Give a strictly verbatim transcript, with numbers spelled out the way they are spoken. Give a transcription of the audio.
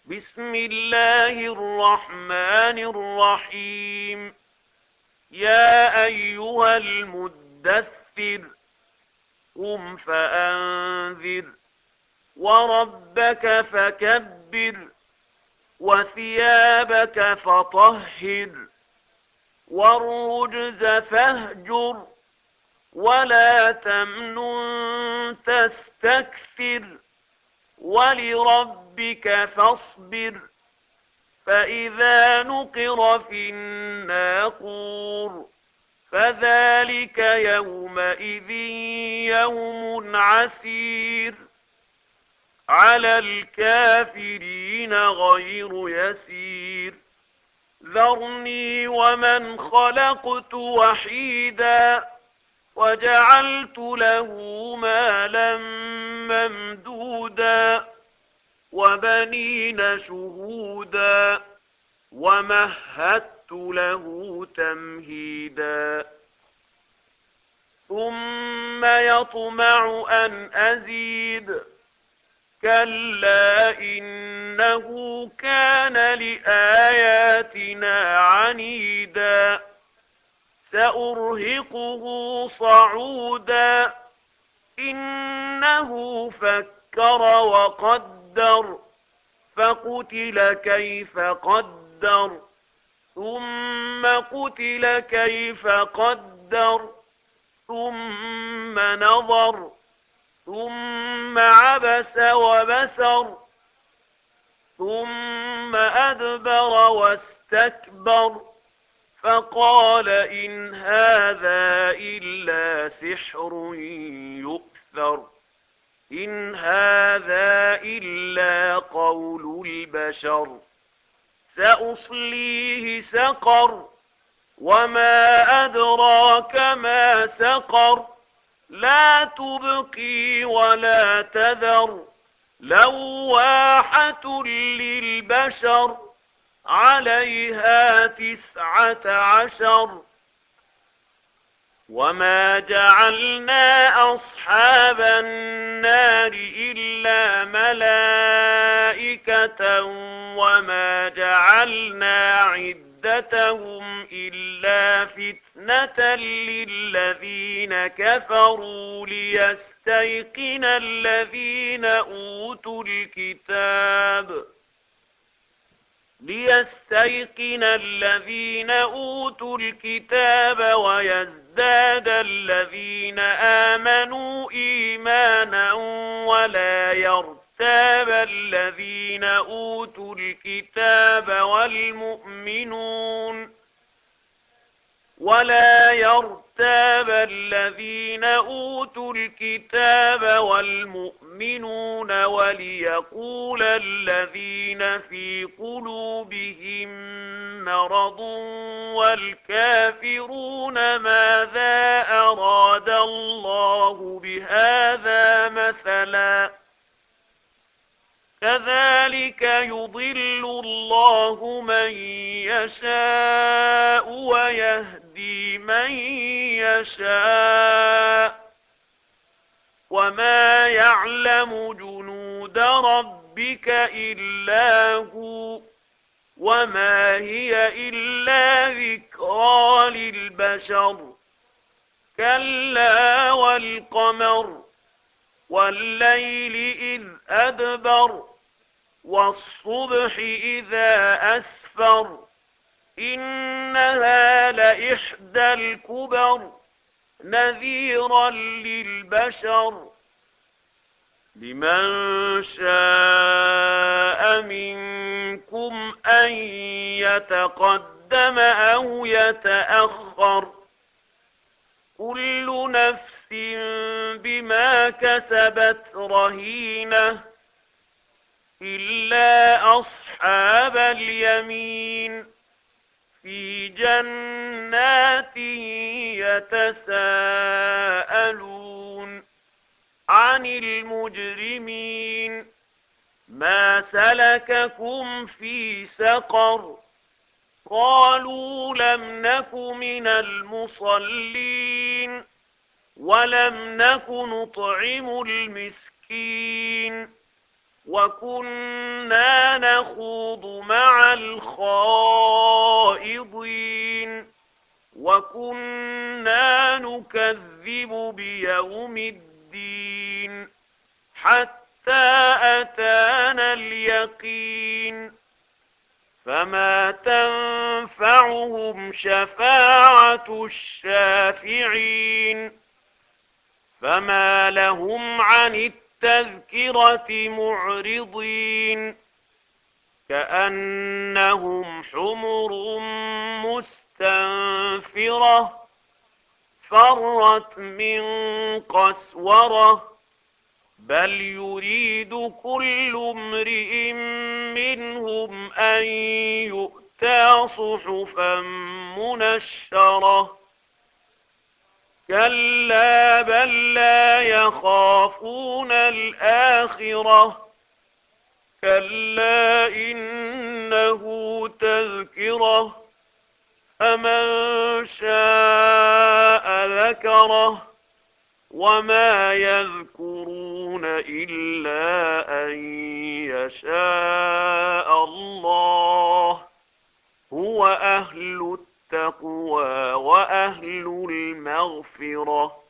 بسم الله الرحمن الرحيم. يا أيها المدثر قم فأنذر وربك فكبر وثيابك فطهر والرجز فاهجر ولا تمنن تستكثر ولربك فاصبر. فإذا نقر في الناقور فذلك يومئذ يوم عسير على الكافرين غير يسير. ذرني ومن خلقت وحيدا وجعلت له مالا ممدودا وبنين شهودا ومهدت له تمهيدا ثم يطمع أن أزيد كلا إنه كان لآياتنا عنيدا سأرهقه صعودا إنه فكر وقدر فقتل كيف قدر ثم قتل كيف قدر ثم نظر ثم عبس وبسر ثم أدبر واستكبر فقال إن هذا إلا سحر يؤثر إن هذا إلا قول البشر سأصليه سقر وما أدراك ما سقر لا تبقي ولا تذر لواحة للبشر عليها تسعة عشر. وما جعلنا أصحاب النار إلا ملائكة وما جعلنا عدتهم إلا فتنة للذين كفروا ليستيقن الذين أوتوا الكتاب ليستيقن الذين أوتوا الكتاب ويزداد الذين آمنوا إيمانا ولا يرتاب الذين أوتوا الكتاب والمؤمنون ولا يرتاب الذين أوتوا الكتاب والمؤمنون وليقول الذين في قلوبهم مرض والكافرون ماذا أراد الله بهذا مثلا كذلك يضل الله من يشاء ويهدي من يشاء وما يعلم جنود ربك إلا هو وما هي إلا ذكرى للبشر كلا والقمر والليل إذ أدبر والصبح إذا أسفر إنها لإحدى الكبر نذيرا للبشر لمن شاء منكم أن يتقدم أو يتأخر كل نفس بما كسبت رهينة إلا أصحاب اليمين في جنات يتساءلون عن المجرمين ما سلككم في سقر قالوا لم نك من المصلين ولم نك نطعم المسكين وكنا نخوض مع الخائضين وكنا نكذب بيوم الدين حتى أتانا اليقين فما تنفعهم شفاعة الشافعين فما لهم عن التذكرة معرضين كأنهم حمر مستنفرة فرت من قسورة بل يريد كل امرئ منهم أن يؤتى صحفا منشرة كلا بل لا يخافون الآخرة كلا إنه تذكرة فمن شاء ذكره وما يذكرون إلا أن يشاء الله هو أهل التقوى وأهل المغفرة